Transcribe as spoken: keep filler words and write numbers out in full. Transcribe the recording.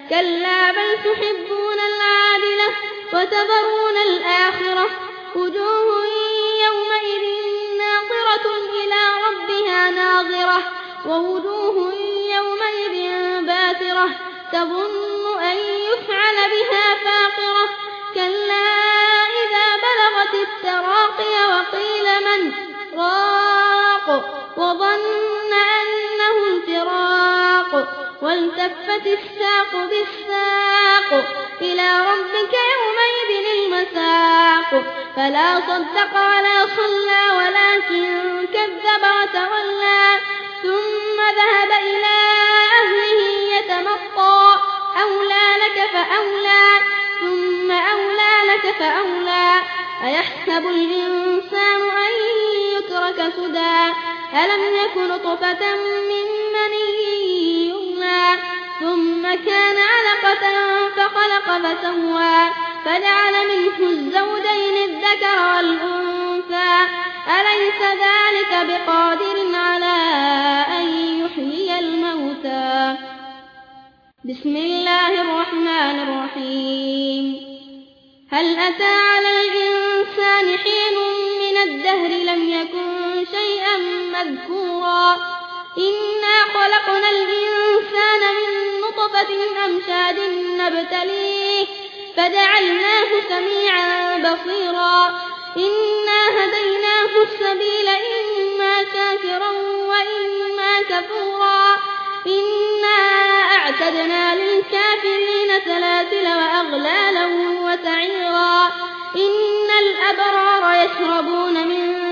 كلا بل تحبون العاجلة وتذرون الآخرة وجوه يومئذ ناظرة إلى ربها ناظرة ووجوه يومئذ باسرة تظن أن يفعل بها فاقرة كلا إذا بلغت التراقي وقيل من راق وظن أنه الفراق والتفت الساق بالساق إلى ربك يومئذ المساق فلا صدق ولا صلى ولكن كذب وتولى ثم ذهب إلى أهله يتمطى أولى لك فأولى ثم أولى لك فأولى أيحسب الإنسان أن يترك سدى ألم يك نطفة من مني يمنى ثم كان علقة فخلق فسوى فجعل منه الزوجين الذكر والأنثى أليس ذلك بقادر على أن يحيي الموتى بسم الله الرحمن الرحيم هل أتى على الإنسان حين من الدهر لم يكن شيئا مذكورا إنا خلقنا الإنسان من نطفة أمشاج نبتليه فجعلناه سميعا بصيرا إنا هديناه السبيل إما شاكرا وإما كفورا إنا أعتدنا للكافرين سلاسل وأغلالا وسعيرا إن الأبرار يشربون من